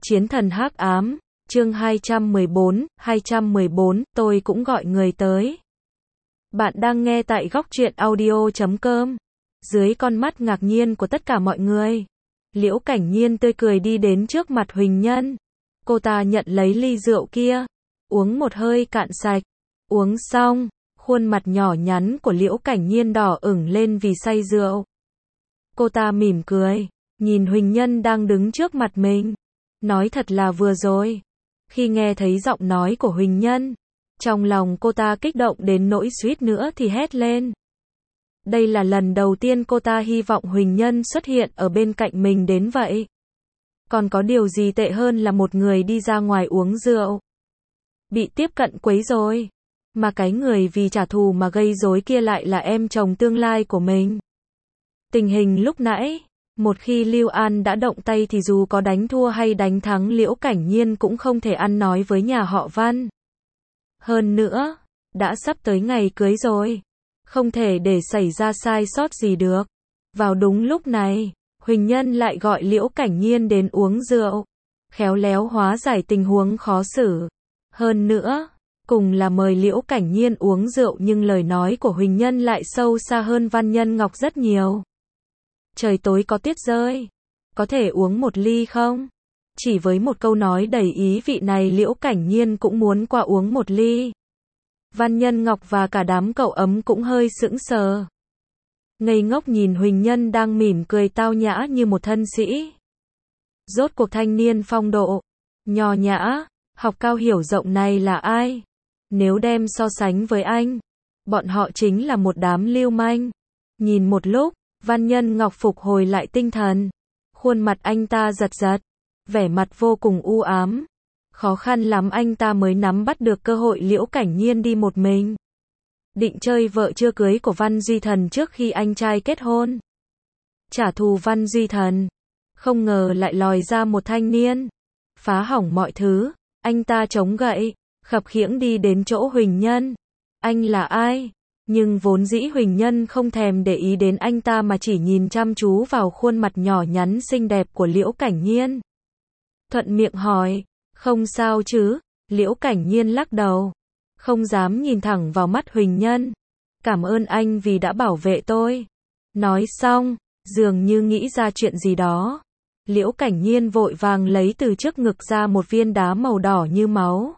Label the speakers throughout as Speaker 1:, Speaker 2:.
Speaker 1: Chiến thần hắc ám, chương 214, tôi cũng gọi người tới. Bạn đang nghe tại góc truyện audio.com. Dưới con mắt ngạc nhiên của tất cả mọi người, Liễu Cảnh Nhiên tươi cười đi đến trước mặt Huỳnh Nhân. Cô ta nhận lấy ly rượu kia, uống một hơi cạn sạch. Uống xong, khuôn mặt nhỏ nhắn của Liễu Cảnh Nhiên đỏ ửng lên vì say rượu. Cô ta mỉm cười, nhìn Huỳnh Nhân đang đứng trước mặt mình. Nói thật là vừa rồi, khi nghe thấy giọng nói của Huỳnh Nhân, trong lòng cô ta kích động đến nỗi suýt nữa thì hét lên. Đây là lần đầu tiên cô ta hy vọng Huỳnh Nhân xuất hiện ở bên cạnh mình đến vậy. Còn có điều gì tệ hơn là một người đi ra ngoài uống rượu, bị tiếp cận quấy rối, mà cái người vì trả thù mà gây rối kia lại là em chồng tương lai của mình. Tình hình lúc nãy, một khi Lưu An đã động tay thì dù có đánh thua hay đánh thắng Liễu Cảnh Nhiên cũng không thể ăn nói với nhà họ Văn. Hơn nữa, đã sắp tới ngày cưới rồi, không thể để xảy ra sai sót gì được. Vào đúng lúc này, Huỳnh Nhân lại gọi Liễu Cảnh Nhiên đến uống rượu, khéo léo hóa giải tình huống khó xử. Hơn nữa, cùng là mời Liễu Cảnh Nhiên uống rượu nhưng lời nói của Huỳnh Nhân lại sâu xa hơn Văn Nhân Ngọc rất nhiều. Trời tối có tuyết rơi, có thể uống một ly không? Chỉ với một câu nói đầy ý vị này Liễu Cảnh Nhiên cũng muốn qua uống một ly. Văn Nhân Ngọc và cả đám cậu ấm cũng hơi sững sờ, ngây ngốc nhìn Huỳnh Nhân đang mỉm cười tao nhã như một thân sĩ. Rốt cuộc thanh niên phong độ, nho nhã, học cao hiểu rộng này là ai? Nếu đem so sánh với anh, bọn họ chính là một đám lưu manh. Nhìn một lúc, Văn Nhân Ngọc phục hồi lại tinh thần. Khuôn mặt anh ta giật giật, vẻ mặt vô cùng u ám. Khó khăn lắm anh ta mới nắm bắt được cơ hội Liễu Cảnh Nhiên đi một mình. Định chơi vợ chưa cưới của Văn Duy Thần trước khi anh trai kết hôn. Trả thù Văn Duy Thần. Không ngờ lại lòi ra một thanh niên. Phá hỏng mọi thứ. Anh ta chống gậy, khập khiễng đi đến chỗ Huỳnh Nhân. Anh là ai? Nhưng vốn dĩ Huỳnh Nhân không thèm để ý đến anh ta mà chỉ nhìn chăm chú vào khuôn mặt nhỏ nhắn xinh đẹp của Liễu Cảnh Nhiên. Thuận miệng hỏi, không sao chứ? Liễu Cảnh Nhiên lắc đầu, không dám nhìn thẳng vào mắt Huỳnh Nhân. Cảm ơn anh vì đã bảo vệ tôi. Nói xong, dường như nghĩ ra chuyện gì đó, Liễu Cảnh Nhiên vội vàng lấy từ trước ngực ra một viên đá màu đỏ như máu.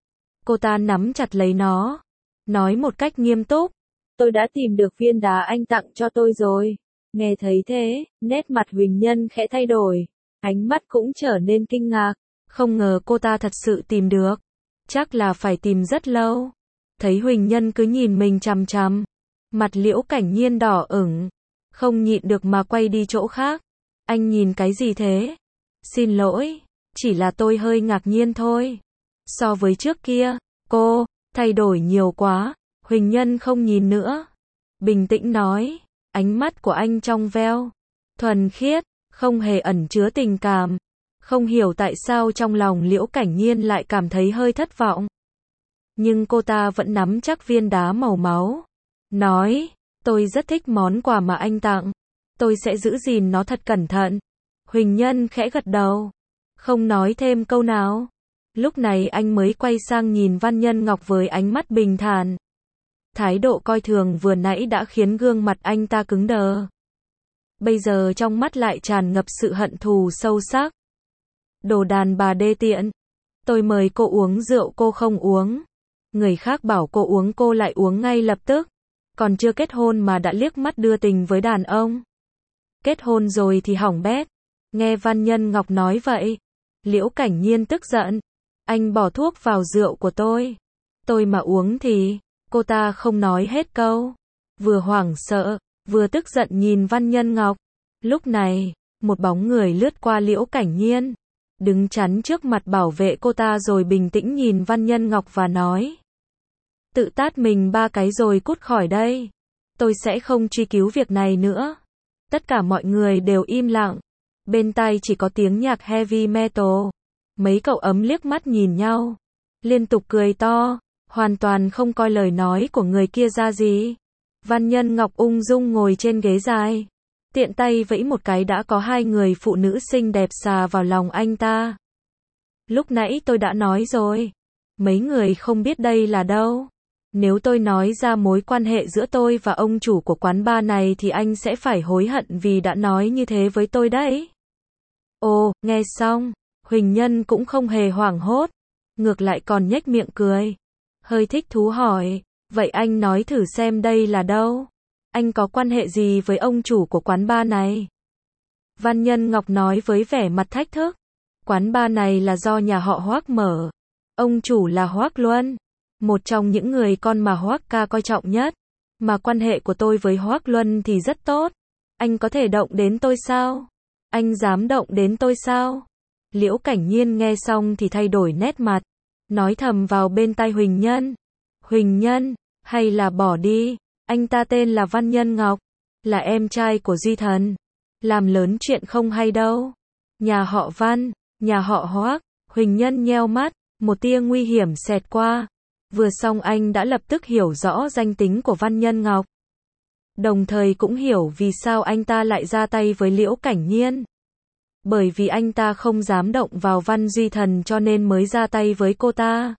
Speaker 1: Cô ta nắm chặt lấy nó, nói một cách nghiêm túc, tôi đã tìm được viên đá anh tặng cho tôi rồi. Nghe thấy thế, nét mặt Huỳnh Nhân khẽ thay đổi, ánh mắt cũng trở nên kinh ngạc, không ngờ cô ta thật sự tìm được, chắc là phải tìm rất lâu. Thấy Huỳnh Nhân cứ nhìn mình chằm chằm, mặt Liễu Cảnh Nhiên đỏ ửng, không nhịn được mà quay đi chỗ khác. Anh nhìn cái gì thế? Xin lỗi, chỉ là tôi hơi ngạc nhiên thôi. So với trước kia, cô thay đổi nhiều quá. Huỳnh Nhân không nhìn nữa, bình tĩnh nói, ánh mắt của anh trong veo, thuần khiết, không hề ẩn chứa tình cảm. Không hiểu tại sao trong lòng Liễu Cảnh Nhiên lại cảm thấy hơi thất vọng. Nhưng cô ta vẫn nắm chắc viên đá màu máu, nói, tôi rất thích món quà mà anh tặng, tôi sẽ giữ gìn nó thật cẩn thận. Huỳnh Nhân khẽ gật đầu, không nói thêm câu nào. Lúc này anh mới quay sang nhìn Văn Nhân Ngọc với ánh mắt bình thản. Thái độ coi thường vừa nãy đã khiến gương mặt anh ta cứng đờ. Bây giờ trong mắt lại tràn ngập sự hận thù sâu sắc. Đồ đàn bà đê tiện. Tôi mời cô uống rượu cô không uống. Người khác bảo cô uống cô lại uống ngay lập tức. Còn chưa kết hôn mà đã liếc mắt đưa tình với đàn ông. Kết hôn rồi thì hỏng bét. Nghe Văn Nhân Ngọc nói vậy, Liễu Cảnh Nhiên tức giận. Anh bỏ thuốc vào rượu của tôi. Tôi mà uống thì... Cô ta không nói hết câu. Vừa hoảng sợ, vừa tức giận nhìn Văn Nhân Ngọc. Lúc này, một bóng người lướt qua Liễu Cảnh Nhiên, đứng chắn trước mặt bảo vệ cô ta rồi bình tĩnh nhìn Văn Nhân Ngọc và nói. Tự tát mình 3 cái rồi cút khỏi đây. Tôi sẽ không truy cứu việc này nữa. Tất cả mọi người đều im lặng. Bên tai chỉ có tiếng nhạc heavy metal. Mấy cậu ấm liếc mắt nhìn nhau, liên tục cười to, hoàn toàn không coi lời nói của người kia ra gì. Văn Nhân Ngọc ung dung ngồi trên ghế dài, tiện tay vẫy một cái đã có 2 người phụ nữ xinh đẹp xà vào lòng anh ta. Lúc nãy tôi đã nói rồi. Mấy người không biết đây là đâu. Nếu tôi nói ra mối quan hệ giữa tôi và ông chủ của quán bar này thì anh sẽ phải hối hận vì đã nói như thế với tôi đấy. Ồ, nghe xong, Huỳnh Nhân cũng không hề hoảng hốt, ngược lại còn nhếch miệng cười. Hơi thích thú hỏi, vậy anh nói thử xem đây là đâu? Anh có quan hệ gì với ông chủ của quán bar này? Văn Nhân Ngọc nói với vẻ mặt thách thức. Quán bar này là do nhà họ Hoác mở. Ông chủ là Hoác Luân, một trong những người con mà Hoác ca coi trọng nhất. Mà quan hệ của tôi với Hoác Luân thì rất tốt. Anh có thể động đến tôi sao? Anh dám động đến tôi sao? Liễu Cảnh Nhiên nghe xong thì thay đổi nét mặt, nói thầm vào bên tai Huỳnh Nhân. Huỳnh Nhân, hay là bỏ đi, anh ta tên là Văn Nhân Ngọc, là em trai của Duy Thần. Làm lớn chuyện không hay đâu. Nhà họ Văn, nhà họ Hoác, Huỳnh Nhân nheo mắt, một tia nguy hiểm xẹt qua. Vừa xong anh đã lập tức hiểu rõ danh tính của Văn Nhân Ngọc. Đồng thời cũng hiểu vì sao anh ta lại ra tay với Liễu Cảnh Nhiên. Bởi vì anh ta không dám động vào Văn Duy Thần cho nên mới ra tay với cô ta.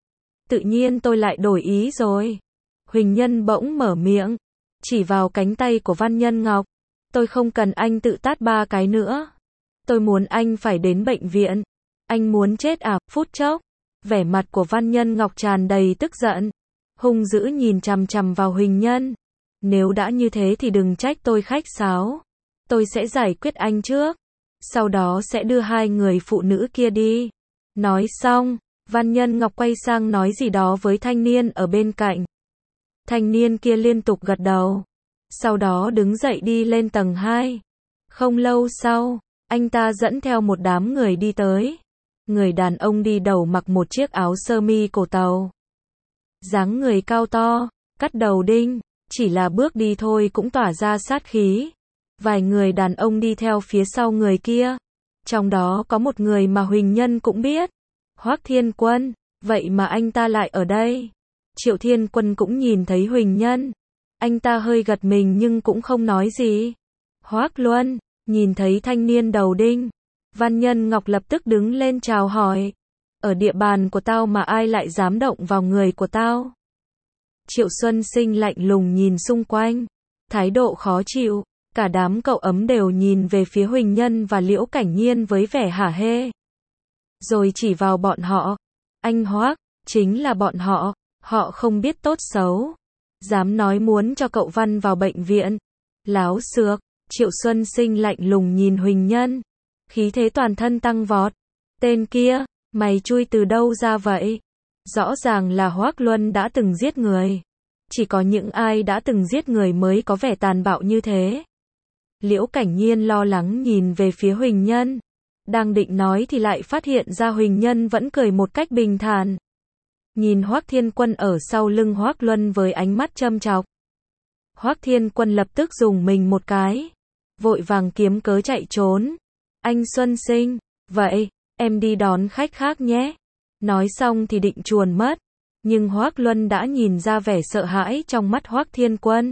Speaker 1: Tự nhiên tôi lại đổi ý rồi. Huỳnh Nhân bỗng mở miệng, chỉ vào cánh tay của Văn Nhân Ngọc. Tôi không cần anh tự tát 3 cái nữa. Tôi muốn anh phải đến bệnh viện. Anh muốn chết à? Phút chốc, vẻ mặt của Văn Nhân Ngọc tràn đầy tức giận, hung dữ nhìn chằm chằm vào Huỳnh Nhân. Nếu đã như thế thì đừng trách tôi khách sáo. Tôi sẽ giải quyết anh trước, sau đó sẽ đưa 2 người phụ nữ kia đi. Nói xong, Văn Nhân Ngọc quay sang nói gì đó với thanh niên ở bên cạnh. Thanh niên kia liên tục gật đầu, sau đó đứng dậy đi lên tầng 2. Không lâu sau, anh ta dẫn theo một đám người đi tới. Người đàn ông đi đầu mặc một chiếc áo sơ mi cổ tàu. Dáng người cao to, cắt đầu đinh, chỉ là bước đi thôi cũng tỏa ra sát khí. Vài người đàn ông đi theo phía sau người kia. Trong đó có một người mà Huỳnh Nhân cũng biết. Hoác Thiên Quân, vậy mà anh ta lại ở đây. Triệu Thiên Quân cũng nhìn thấy Huỳnh Nhân. Anh ta hơi gật mình nhưng cũng không nói gì. Hoác Luân, nhìn thấy thanh niên đầu đinh. Văn Nhân Ngọc lập tức đứng lên chào hỏi. Ở địa bàn của tao mà ai lại dám động vào người của tao? Triệu Xuân Sinh lạnh lùng nhìn xung quanh, thái độ khó chịu. Cả đám cậu ấm đều nhìn về phía Huỳnh Nhân và Liễu Cảnh Nhiên với vẻ hả hê. Rồi chỉ vào bọn họ. Anh Hoác, chính là bọn họ. Họ không biết tốt xấu. Dám nói muốn cho cậu Văn vào bệnh viện. Láo xược. Triệu Xuân Sinh lạnh lùng nhìn Huỳnh Nhân. Khí thế toàn thân tăng vọt. Tên kia, mày chui từ đâu ra vậy? Rõ ràng là Hoác Luân đã từng giết người. Chỉ có những ai đã từng giết người mới có vẻ tàn bạo như thế. Liễu Cảnh Nhiên lo lắng nhìn về phía Huỳnh Nhân. Đang định nói thì lại phát hiện ra Huỳnh Nhân vẫn cười một cách bình thản. Nhìn Hoác Thiên Quân ở sau lưng Hoác Luân với ánh mắt châm chọc. Hoác Thiên Quân lập tức dùng mình một cái. Vội vàng kiếm cớ chạy trốn. Anh Xuân Sinh, vậy, em đi đón khách khác nhé. Nói xong thì định chuồn mất. Nhưng Hoác Luân đã nhìn ra vẻ sợ hãi trong mắt Hoác Thiên Quân.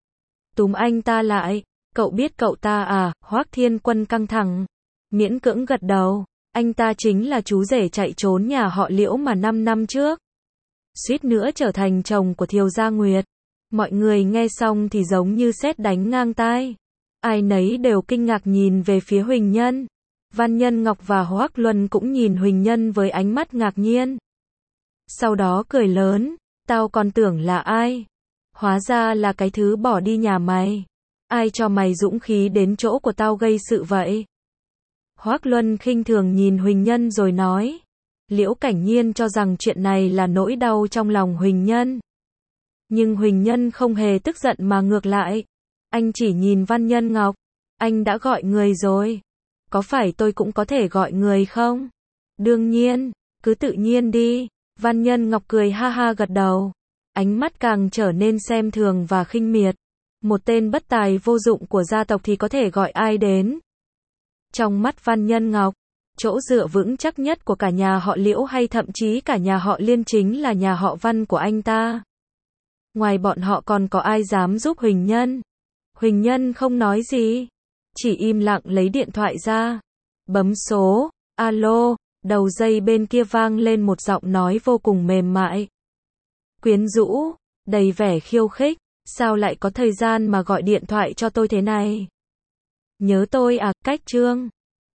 Speaker 1: Túm anh ta lại. Cậu biết cậu ta à? Hoác Thiên Quân căng thẳng, miễn cưỡng gật đầu. Anh ta chính là chú rể chạy trốn nhà họ Liễu mà 5 năm trước. Suýt nữa trở thành chồng của Thiều Gia Nguyệt. Mọi người nghe xong thì giống như sét đánh ngang tai. Ai nấy đều kinh ngạc nhìn về phía Huỳnh Nhân. Văn Nhân Ngọc và Hoác Luân cũng nhìn Huỳnh Nhân với ánh mắt ngạc nhiên. Sau đó cười lớn. Tao còn tưởng là ai? Hóa ra là cái thứ bỏ đi nhà mày. Ai cho mày dũng khí đến chỗ của tao gây sự vậy? Hoác Luân khinh thường nhìn Huỳnh Nhân rồi nói. Liễu Cảnh Nhiên cho rằng chuyện này là nỗi đau trong lòng Huỳnh Nhân. Nhưng Huỳnh Nhân không hề tức giận mà ngược lại. Anh chỉ nhìn Văn Nhân Ngọc. Anh đã gọi người rồi. Có phải tôi cũng có thể gọi người không? Đương nhiên, cứ tự nhiên đi. Văn Nhân Ngọc cười ha ha gật đầu. Ánh mắt càng trở nên xem thường và khinh miệt. Một tên bất tài vô dụng của gia tộc thì có thể gọi ai đến? Trong mắt Văn Nhân Ngọc, chỗ dựa vững chắc nhất của cả nhà họ Liễu hay thậm chí cả nhà họ Liên chính là nhà họ Văn của anh ta. Ngoài bọn họ còn có ai dám giúp Huỳnh Nhân? Huỳnh Nhân không nói gì, chỉ im lặng lấy điện thoại ra, bấm số. Alo, Đầu dây bên kia vang lên một giọng nói vô cùng mềm mại, quyến rũ, đầy vẻ khiêu khích. Sao lại có thời gian mà gọi điện thoại cho tôi thế này? Nhớ tôi à, cách Trương.